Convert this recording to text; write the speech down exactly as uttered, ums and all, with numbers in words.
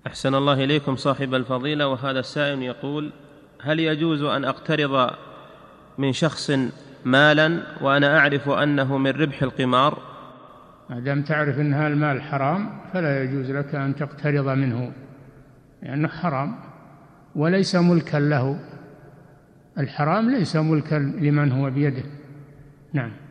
أحسن الله إليكم صاحب الفضيلة. وهذا السائل يقول: هل يجوز أن أقترض من شخص مالا وأنا أعرف أنه من ربح القمار؟ ما دام تعرف أن هذا المال حرام فلا يجوز لك أن تقترض منه، لأنه حرام وليس ملكا له. الحرام ليس ملكا لمن هو بيده. نعم.